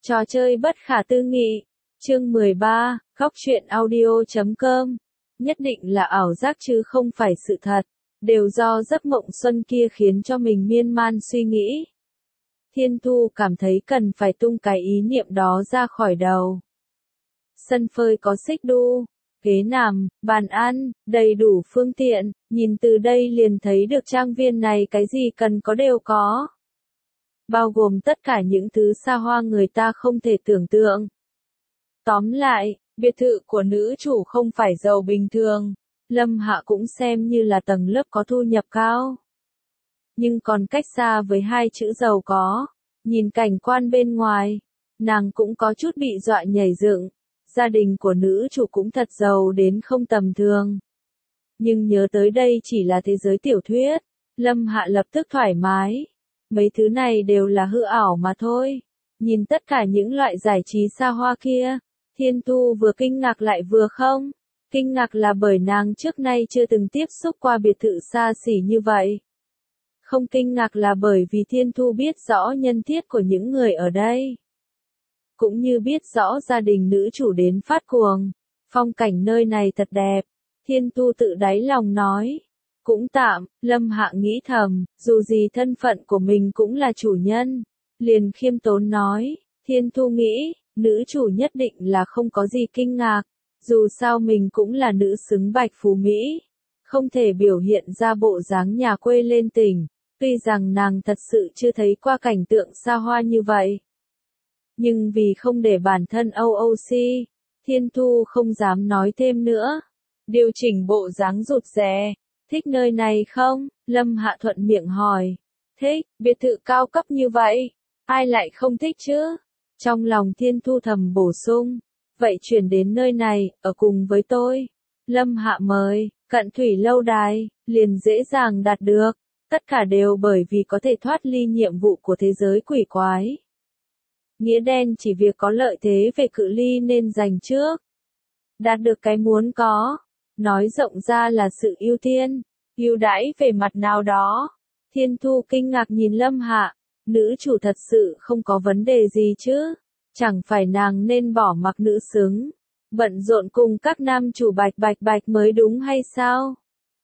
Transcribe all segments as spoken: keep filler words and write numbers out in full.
Trò chơi bất khả tư nghị. Chương mười ba, Góc truyện audio chấm com. Nhất định là ảo giác chứ không phải sự thật. Đều do giấc mộng xuân kia khiến cho mình miên man suy nghĩ. Thiên Thu cảm thấy cần phải tung cái ý niệm đó ra khỏi đầu. Sân phơi có xích đu, ghế nằm, bàn ăn, đầy đủ phương tiện, nhìn từ đây liền thấy được trang viên này cái gì cần có đều có. Bao gồm tất cả những thứ xa hoa người ta không thể tưởng tượng. Tóm lại, biệt thự của nữ chủ không phải giàu bình thường, Lâm Hạ cũng xem như là tầng lớp có thu nhập cao. Nhưng còn cách xa với hai chữ giàu có, nhìn cảnh quan bên ngoài, nàng cũng có chút bị dọa nhảy dựng. Gia đình của nữ chủ cũng thật giàu đến không tầm thường. Nhưng nhớ tới đây chỉ là thế giới tiểu thuyết, Lâm Hạ lập tức thoải mái. Mấy thứ này đều là hư ảo mà thôi. Nhìn tất cả những loại giải trí xa hoa kia, Thiên Thu vừa kinh ngạc lại vừa không. Kinh ngạc là bởi nàng trước nay chưa từng tiếp xúc qua biệt thự xa xỉ như vậy. Không kinh ngạc là bởi vì Thiên Thu biết rõ nhân thiết của những người ở đây. Cũng như biết rõ gia đình nữ chủ đến phát cuồng. Phong cảnh nơi này thật đẹp. Thiên Thu tự đáy lòng nói. Cũng tạm, Lâm Hạ nghĩ thầm, dù gì thân phận của mình cũng là chủ nhân. Liền khiêm tốn nói, Thiên Thu nghĩ, nữ chủ nhất định là không có gì kinh ngạc. Dù sao mình cũng là nữ xứng bạch phú Mỹ. Không thể biểu hiện ra bộ dáng nhà quê lên tỉnh. Tuy rằng nàng thật sự chưa thấy qua cảnh tượng xa hoa như vậy. Nhưng vì không để bản thân âu âu xê, Thiên Thu không dám nói thêm nữa. Điều chỉnh bộ dáng rụt rè. Thích nơi này không? Lâm Hạ thuận miệng hỏi. Thích, biệt thự cao cấp như vậy. Ai lại không thích chứ? Trong lòng Thiên Thu thầm bổ sung. Vậy chuyển đến nơi này, ở cùng với tôi. Lâm Hạ mời, Cận Thủy lâu đài, liền dễ dàng đạt được. Tất cả đều bởi vì có thể thoát ly nhiệm vụ của thế giới quỷ quái. Nghĩa đen chỉ việc có lợi thế về cự ly nên giành trước. Đạt được cái muốn có. Nói rộng ra là sự ưu tiên, ưu đãi về mặt nào đó. Thiên Thu kinh ngạc nhìn Lâm Hạ, nữ chủ thật sự không có vấn đề gì chứ? Chẳng phải nàng nên bỏ mặc nữ xứng, bận rộn cùng các nam chủ bạch bạch bạch mới đúng hay sao?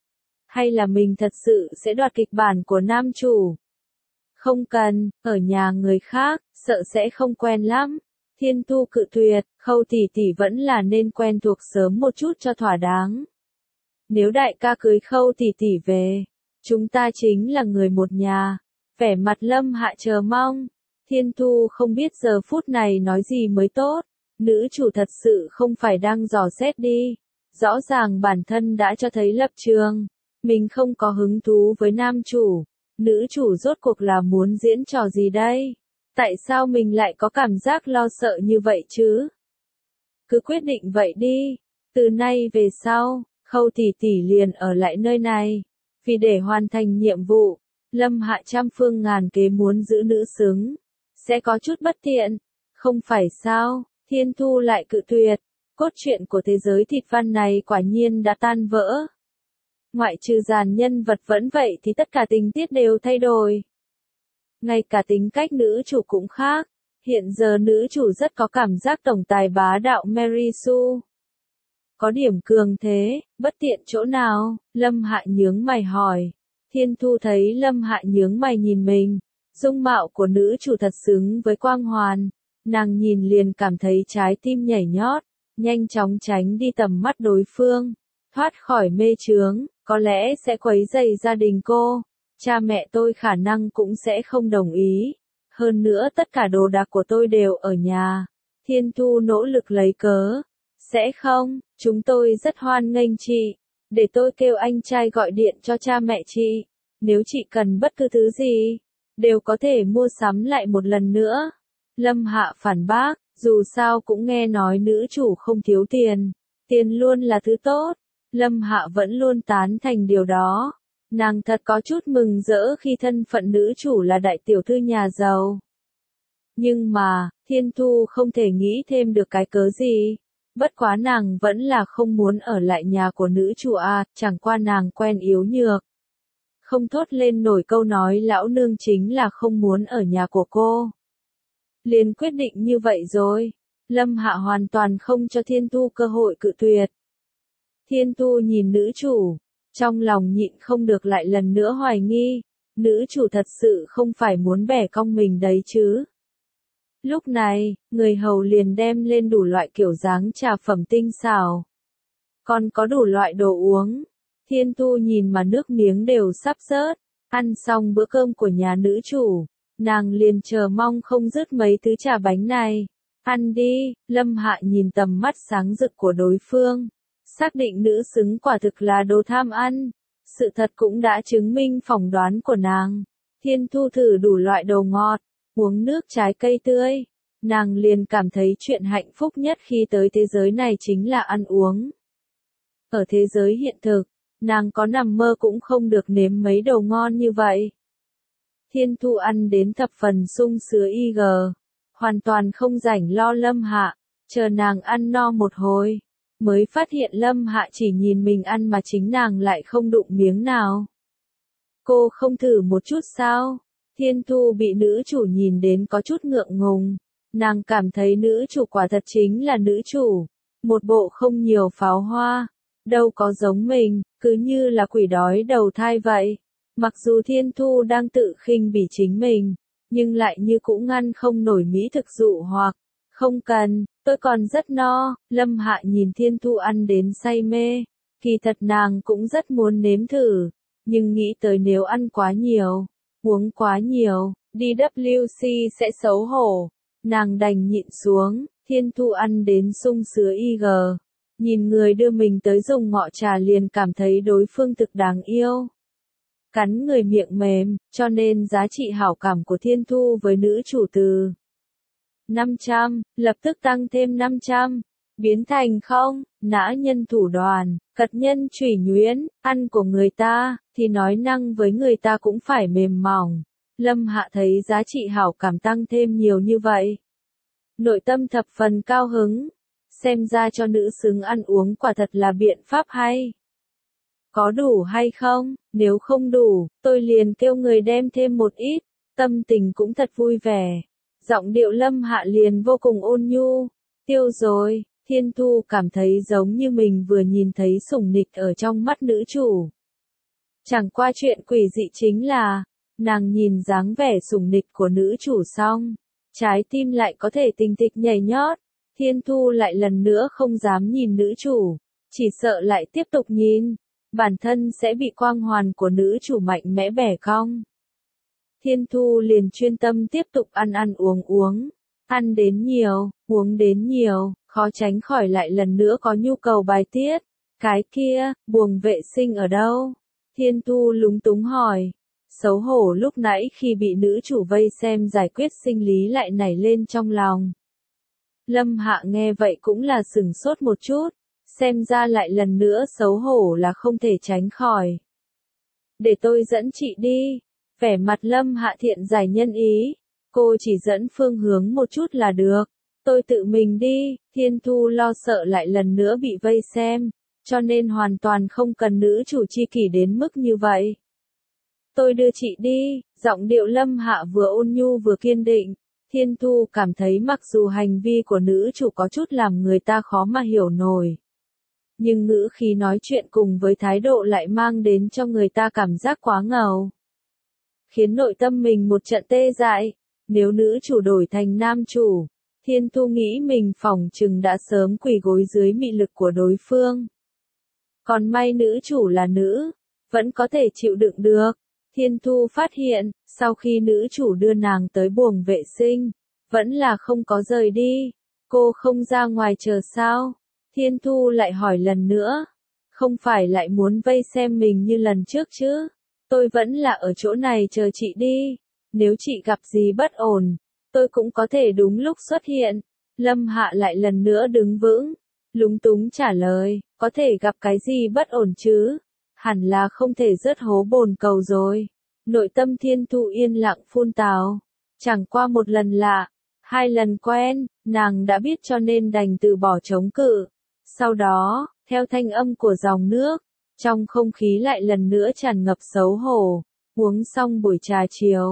Hay là mình thật sự sẽ đoạt kịch bản của nam chủ? Không cần, ở nhà người khác, sợ sẽ không quen lắm. Thiên Thu cự tuyệt, Khâu tỷ tỷ vẫn là nên quen thuộc sớm một chút cho thỏa đáng. Nếu đại ca cưới Khâu tỷ tỷ về, chúng ta chính là người một nhà. Vẻ mặt Lâm Hạ chờ mong. Thiên Thu không biết giờ phút này nói gì mới tốt. Nữ chủ thật sự không phải đang dò xét đi. Rõ ràng bản thân đã cho thấy lập trường. Mình không có hứng thú với nam chủ. Nữ chủ rốt cuộc là muốn diễn trò gì đây? Tại sao mình lại có cảm giác lo sợ như vậy chứ? Cứ quyết định vậy đi. Từ nay về sau, Khâu tỷ tỷ liền ở lại nơi này. Vì để hoàn thành nhiệm vụ, Lâm Hạ trăm phương ngàn kế muốn giữ nữ xứng. Sẽ có chút bất tiện. Không phải sao, Thiên Thu lại cự tuyệt. Cốt truyện của thế giới thịt văn này quả nhiên đã tan vỡ. Ngoại trừ dàn nhân vật vẫn vậy thì tất cả tình tiết đều thay đổi. Ngay cả tính cách nữ chủ cũng khác. Hiện giờ nữ chủ rất có cảm giác tổng tài bá đạo Mary Sue. Có điểm cường thế, bất tiện chỗ nào? Lâm Hạ nhướng mày hỏi. Thiên Thu thấy Lâm Hạ nhướng mày nhìn mình. Dung mạo của nữ chủ thật xứng với quang hoàn. Nàng nhìn liền cảm thấy trái tim nhảy nhót. Nhanh chóng tránh đi tầm mắt đối phương. Thoát khỏi mê chướng, có lẽ sẽ quấy rầy gia đình cô. Cha mẹ tôi khả năng cũng sẽ không đồng ý. Hơn nữa tất cả đồ đạc của tôi đều ở nhà. Thiên Thu nỗ lực lấy cớ. Sẽ không, chúng tôi rất hoan nghênh chị. Để tôi kêu anh trai gọi điện cho cha mẹ chị. Nếu chị cần bất cứ thứ gì, đều có thể mua sắm lại một lần nữa. Lâm Hạ phản bác, dù sao cũng nghe nói nữ chủ không thiếu tiền. Tiền luôn là thứ tốt. Lâm Hạ vẫn luôn tán thành điều đó. Nàng thật có chút mừng rỡ khi thân phận nữ chủ là đại tiểu thư nhà giàu. Nhưng mà, Thiên Thu không thể nghĩ thêm được cái cớ gì. Bất quá nàng vẫn là không muốn ở lại nhà của nữ chủ à, chẳng qua nàng quen yếu nhược. Không thốt lên nổi câu nói lão nương chính là không muốn ở nhà của cô. liền quyết định như vậy rồi. Lâm Hạ hoàn toàn không cho Thiên Thu cơ hội cự tuyệt. Thiên Thu nhìn nữ chủ, trong lòng nhịn không được lại lần nữa hoài nghi, nữ chủ thật sự không phải muốn bẻ cong mình đấy chứ. Lúc này, người hầu liền đem lên đủ loại kiểu dáng trà phẩm tinh xảo. Còn có đủ loại đồ uống. Thiên Thu nhìn mà nước miếng đều sắp rớt. Ăn xong bữa cơm của nhà nữ chủ, nàng liền chờ mong không dứt mấy thứ trà bánh này. Ăn đi, Lâm Hạ nhìn tầm mắt sáng rực của đối phương. Xác định nữ xứng quả thực là đồ tham ăn. Sự thật cũng đã chứng minh phỏng đoán của nàng. Thiên Thu thử đủ loại đồ ngọt, uống nước trái cây tươi. Nàng liền cảm thấy chuyện hạnh phúc nhất khi tới thế giới này chính là ăn uống. Ở thế giới hiện thực, nàng có nằm mơ cũng không được nếm mấy đồ ngon như vậy. Thiên Thu ăn đến thập phần sung sướng y gờ, hoàn toàn không rảnh lo Lâm Hạ, chờ nàng ăn no một hồi, mới phát hiện Lâm Hạ chỉ nhìn mình ăn mà chính nàng lại không đụng miếng nào. Cô không thử một chút sao? Thiên Thu bị nữ chủ nhìn đến có chút ngượng ngùng, nàng cảm thấy nữ chủ quả thật chính là nữ chủ, một bộ không nhiều pháo hoa. Đâu có giống mình, cứ như là quỷ đói đầu thai vậy. Mặc dù Thiên Thu đang tự khinh bỉ chính mình, nhưng lại như cũng ngăn không nổi mỹ thực dụ hoặc. Không cần, tôi còn rất no. Lâm Hạ nhìn Thiên Thu ăn đến say mê. Kỳ thật nàng cũng rất muốn nếm thử, nhưng nghĩ tới nếu ăn quá nhiều, uống quá nhiều, đê vê xê sẽ xấu hổ. Nàng đành nhịn xuống. Thiên Thu ăn đến sung sướng y gờ. Nhìn người đưa mình tới dùng ngọ trà liền cảm thấy đối phương thực đáng yêu. Cắn người miệng mềm, cho nên giá trị hảo cảm của Thiên Thu với nữ chủ từ năm trăm, lập tức tăng thêm năm trăm, biến thành không, nã nhân thủ đoàn, cật nhân chủy nhuyễn, ăn của người ta, thì nói năng với người ta cũng phải mềm mỏng. Lâm Hạ thấy giá trị hảo cảm tăng thêm nhiều như vậy. Nội tâm thập phần cao hứng. Xem ra cho nữ xứng ăn uống quả thật là biện pháp hay. Có đủ hay không? Nếu không đủ, tôi liền kêu người đem thêm một ít. Tâm tình cũng thật vui vẻ. Giọng điệu Lâm Hạ liền vô cùng ôn nhu. Tiêu rồi, Thiên Thu cảm thấy giống như mình vừa nhìn thấy sủng nịch ở trong mắt nữ chủ. Chẳng qua chuyện quỷ dị chính là, nàng nhìn dáng vẻ sủng nịch của nữ chủ xong, trái tim lại có thể tình tịch nhảy nhót. Thiên Thu lại lần nữa không dám nhìn nữ chủ, chỉ sợ lại tiếp tục nhìn, bản thân sẽ bị quang hoàn của nữ chủ mạnh mẽ bẻ cong. Thiên Thu liền chuyên tâm tiếp tục ăn ăn uống uống, ăn đến nhiều, uống đến nhiều, khó tránh khỏi lại lần nữa có nhu cầu bài tiết. Cái kia, buồng vệ sinh ở đâu? Thiên Thu lúng túng hỏi, xấu hổ lúc nãy khi bị nữ chủ vây xem giải quyết sinh lý lại nảy lên trong lòng. Lâm Hạ nghe vậy cũng là sửng sốt một chút, xem ra lại lần nữa xấu hổ là không thể tránh khỏi. Để tôi dẫn chị đi. Vẻ mặt Lâm Hạ thiện giải nhân ý, cô chỉ dẫn phương hướng một chút là được. Tôi tự mình đi. Thiên Thu lo sợ lại lần nữa bị vây xem, cho nên hoàn toàn không cần nữ chủ chi kỷ đến mức như vậy. Tôi đưa chị đi. Giọng điệu Lâm Hạ vừa ôn nhu vừa kiên định. Thiên Thu cảm thấy mặc dù hành vi của nữ chủ có chút làm người ta khó mà hiểu nổi, nhưng ngữ khí nói chuyện cùng với thái độ lại mang đến cho người ta cảm giác quá ngầu, khiến nội tâm mình một trận tê dại. Nếu nữ chủ đổi thành nam chủ, Thiên Thu nghĩ mình phỏng chừng đã sớm quỳ gối dưới mị lực của đối phương. Còn may nữ chủ là nữ, vẫn có thể chịu đựng được. Thiên Thu phát hiện, sau khi nữ chủ đưa nàng tới buồng vệ sinh, vẫn là không có rời đi. Cô không ra ngoài chờ sao? Thiên Thu lại hỏi lần nữa. Không phải lại muốn vây xem mình như lần trước chứ? Tôi vẫn là ở chỗ này chờ chị đi. Nếu chị gặp gì bất ổn, tôi cũng có thể đúng lúc xuất hiện. Lâm Hạ lại lần nữa đứng vững, lúng túng trả lời, có thể gặp cái gì bất ổn chứ? Hẳn là không thể rớt hố bồn cầu rồi. Nội tâm Thiên Thu yên lặng phun tào. Chẳng qua một lần lạ, hai lần quen, nàng đã biết cho nên đành từ bỏ chống cự. Sau đó, theo thanh âm của dòng nước, trong không khí lại lần nữa tràn ngập xấu hổ. Uống xong buổi trà chiều,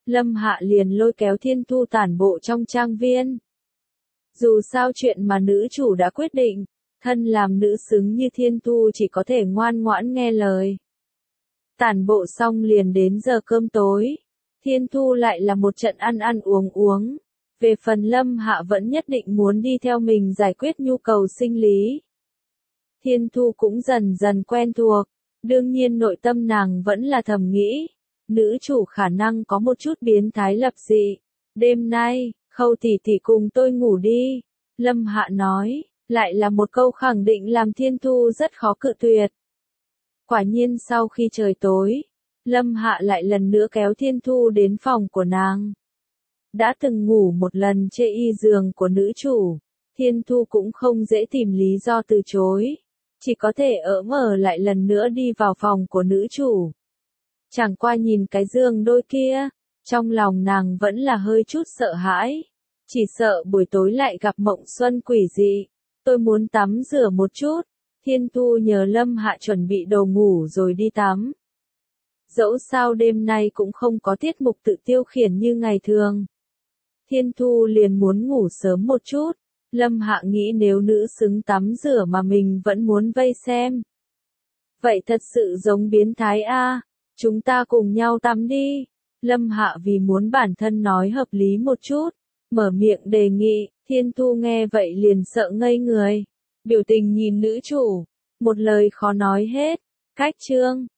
Lâm Hạ liền lôi kéo Thiên Thu tản bộ trong trang viên. Dù sao chuyện mà nữ chủ đã quyết định, thân làm nữ xứng như Thiên Thu chỉ có thể ngoan ngoãn nghe lời. Tản bộ xong liền đến giờ cơm tối. Thiên Thu lại là một trận ăn ăn uống uống. Về phần Lâm Hạ vẫn nhất định muốn đi theo mình giải quyết nhu cầu sinh lý. Thiên Thu cũng dần dần quen thuộc. Đương nhiên nội tâm nàng vẫn là thầm nghĩ. Nữ chủ khả năng có một chút biến thái lập dị. Đêm nay, Khâu tỷ tỷ cùng tôi ngủ đi. Lâm Hạ nói, lại là một câu khẳng định làm Thiên Thu rất khó cự tuyệt. Quả nhiên sau khi trời tối, Lâm Hạ lại lần nữa kéo Thiên Thu đến phòng của nàng. Đã từng ngủ một lần trên y giường của nữ chủ, Thiên Thu cũng không dễ tìm lý do từ chối. Chỉ có thể ở mở lại lần nữa đi vào phòng của nữ chủ. Chẳng qua nhìn cái giường đôi kia, trong lòng nàng vẫn là hơi chút sợ hãi. Chỉ sợ buổi tối lại gặp mộng xuân quỷ dị. Tôi muốn tắm rửa một chút. Thiên Thu nhờ Lâm Hạ chuẩn bị đồ ngủ rồi đi tắm. Dẫu sao đêm nay cũng không có tiết mục tự tiêu khiển như ngày thường. Thiên Thu liền muốn ngủ sớm một chút. Lâm Hạ nghĩ nếu nữ xứng tắm rửa mà mình vẫn muốn vây xem. Vậy thật sự giống biến thái a. Chúng ta cùng nhau tắm đi. Lâm Hạ vì muốn bản thân nói hợp lý một chút, mở miệng đề nghị. Thiên Thu nghe vậy liền sợ ngây người. Biểu tình nhìn nữ chủ, một lời khó nói hết. Cách chương